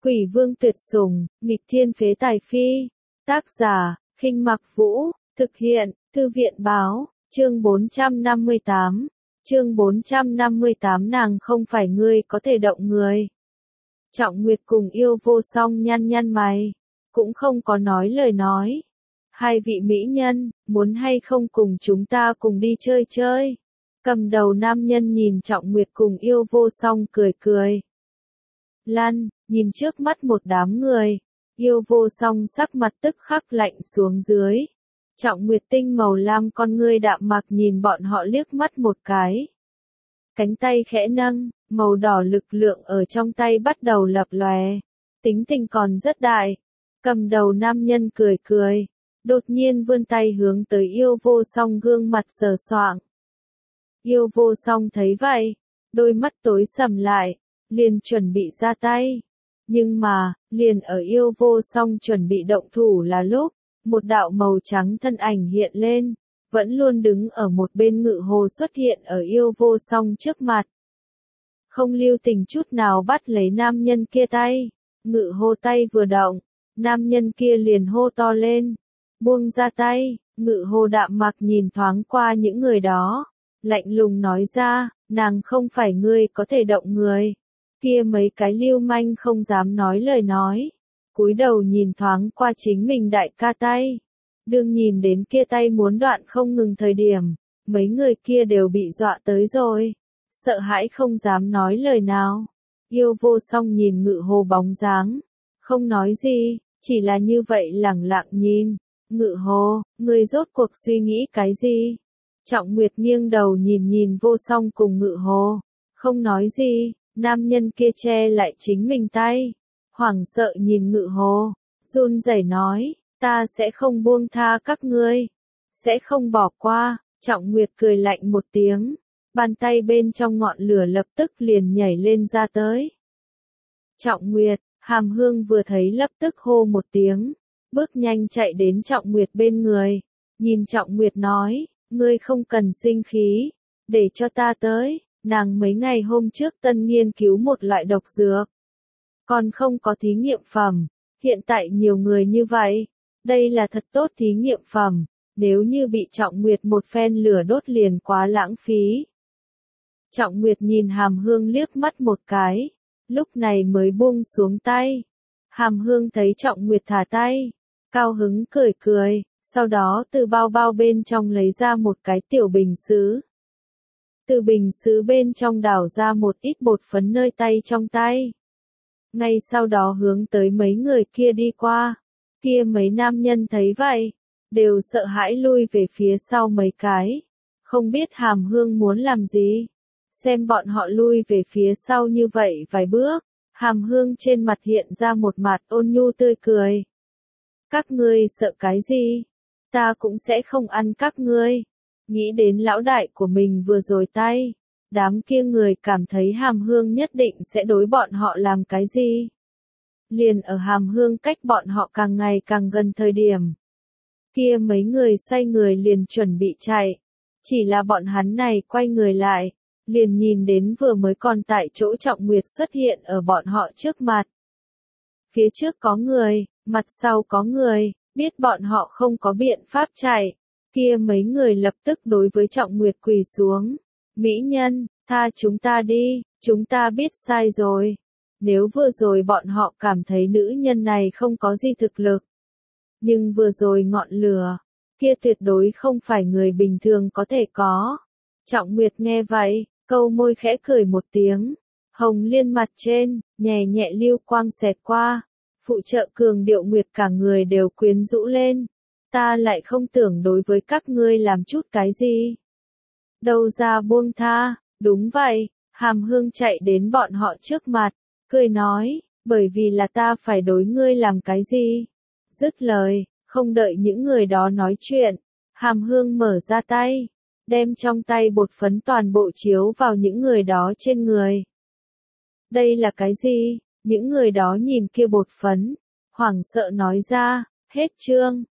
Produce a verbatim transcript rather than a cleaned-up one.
Quỷ vương tuyệt sủng, nghịch thiên phế tài phi. Tác giả, Khinh Mặc Vũ, thực hiện, Thư viện báo, chương bốn trăm năm mươi tám. Chương bốn trăm năm mươi tám nàng không phải ngươi có thể động người. Trọng Nguyệt cùng Yêu Vô Song nhăn nhăn mày, cũng không có nói lời nói. Hai vị mỹ nhân, muốn hay không cùng chúng ta cùng đi chơi chơi? Cầm đầu nam nhân nhìn Trọng Nguyệt cùng Yêu Vô Song cười cười. Lăn, nhìn trước mắt một đám người, Yêu Vô Song sắc mặt tức khắc lạnh xuống dưới. Trọng Nguyệt tinh màu lam con ngươi đạm mạc nhìn bọn họ liếc mắt một cái. Cánh tay khẽ nâng, màu đỏ lực lượng ở trong tay bắt đầu lập lòe. Tính tình còn rất đại. Cầm đầu nam nhân cười cười, đột nhiên vươn tay hướng tới Yêu Vô Song gương mặt sờ soạng. Yêu Vô Song thấy vậy, đôi mắt tối sầm lại, liền chuẩn bị ra tay. Nhưng mà, liền ở Yêu Vô Song chuẩn bị động thủ là lúc, một đạo màu trắng thân ảnh hiện lên, vẫn luôn đứng ở một bên Ngự Hồ xuất hiện ở Yêu Vô Song trước mặt. Không lưu tình chút nào bắt lấy nam nhân kia tay, Ngự Hồ tay vừa động, nam nhân kia liền hô to lên, buông ra tay. Ngự Hồ đạm mạc nhìn thoáng qua những người đó, lạnh lùng nói ra, nàng không phải ngươi có thể động người. Kia mấy cái lưu manh không dám nói lời nói, cúi đầu nhìn thoáng qua chính mình đại ca tay. Đương nhìn đến kia tay muốn đoạn không ngừng thời điểm, mấy người kia đều bị dọa tới rồi, sợ hãi không dám nói lời nào. Yêu Vô Song nhìn Ngự Hồ bóng dáng, không nói gì, chỉ là như vậy lẳng lặng nhìn. Ngự Hồ, ngươi rốt cuộc suy nghĩ cái gì? Trọng Nguyệt nghiêng đầu nhìn nhìn Vô Song cùng Ngự Hồ, không nói gì. Nam nhân kia che lại chính mình tay, hoảng sợ nhìn Ngự Hồ, run rẩy nói, ta sẽ không buông tha các ngươi, sẽ không bỏ qua. Trọng Nguyệt cười lạnh một tiếng, bàn tay bên trong ngọn lửa lập tức liền nhảy lên ra tới. Trọng Nguyệt, Hàm Hương vừa thấy lập tức hô một tiếng, bước nhanh chạy đến Trọng Nguyệt bên người, nhìn Trọng Nguyệt nói, ngươi không cần sinh khí, để cho ta tới. Nàng mấy ngày hôm trước tân nghiên cứu một loại độc dược, còn không có thí nghiệm phẩm, hiện tại nhiều người như vậy, đây là thật tốt thí nghiệm phẩm, nếu như bị Trọng Nguyệt một phen lửa đốt liền quá lãng phí. Trọng Nguyệt nhìn Hàm Hương liếc mắt một cái, lúc này mới buông xuống tay. Hàm Hương thấy Trọng Nguyệt thả tay, cao hứng cười cười, sau đó từ bao bao bên trong lấy ra một cái tiểu bình sứ. Từ bình sứ bên trong đảo ra một ít bột phấn nơi tay trong tay. Ngay sau đó hướng tới mấy người kia đi qua. Kia mấy nam nhân thấy vậy, đều sợ hãi lui về phía sau mấy cái. Không biết Hàm Hương muốn làm gì. Xem bọn họ lui về phía sau như vậy vài bước, Hàm Hương trên mặt hiện ra một mặt ôn nhu tươi cười. Các ngươi sợ cái gì? Ta cũng sẽ không ăn các ngươi. Nghĩ đến lão đại của mình vừa rồi tay, đám kia người cảm thấy Hàm Hương nhất định sẽ đối bọn họ làm cái gì. Liền ở Hàm Hương cách bọn họ càng ngày càng gần thời điểm. Kia mấy người xoay người liền chuẩn bị chạy, chỉ là bọn hắn này quay người lại, liền nhìn đến vừa mới còn tại chỗ Trọng Nguyệt xuất hiện ở bọn họ trước mặt. Phía trước có người, mặt sau có người, biết bọn họ không có biện pháp chạy. Kia mấy người lập tức đối với Trọng Nguyệt quỳ xuống. Mỹ nhân, tha chúng ta đi, chúng ta biết sai rồi. Nếu vừa rồi bọn họ cảm thấy nữ nhân này không có gì thực lực. Nhưng vừa rồi ngọn lửa, kia tuyệt đối không phải người bình thường có thể có. Trọng Nguyệt nghe vậy, câu môi khẽ cười một tiếng. Hồng liên mặt trên, nhẹ nhẹ lưu quang xẹt qua. Phụ trợ cường điệu Nguyệt cả người đều quyến rũ lên. Ta lại không tưởng đối với các ngươi làm chút cái gì. Đâu ra buông tha, đúng vậy, Hàm Hương chạy đến bọn họ trước mặt, cười nói, bởi vì là ta phải đối ngươi làm cái gì. Dứt lời, không đợi những người đó nói chuyện, Hàm Hương mở ra tay, đem trong tay bột phấn toàn bộ chiếu vào những người đó trên người. Đây là cái gì? Những người đó nhìn kia bột phấn, hoảng sợ nói ra, hết chương.